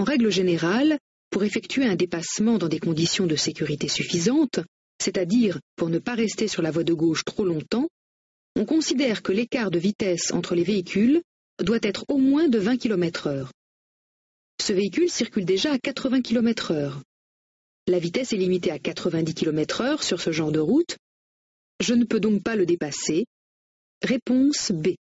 règle générale, pour effectuer un dépassement dans des conditions de sécurité suffisantes, c'est-à-dire pour ne pas rester sur la voie de gauche trop longtemps, on considère que l'écart de vitesse entre les véhicules doit être au moins de 20 km/h. Ce véhicule circule déjà à 80 km/h. La vitesse est limitée à 90 km/h sur ce genre de route. Je ne peux donc pas le dépasser. Réponse B.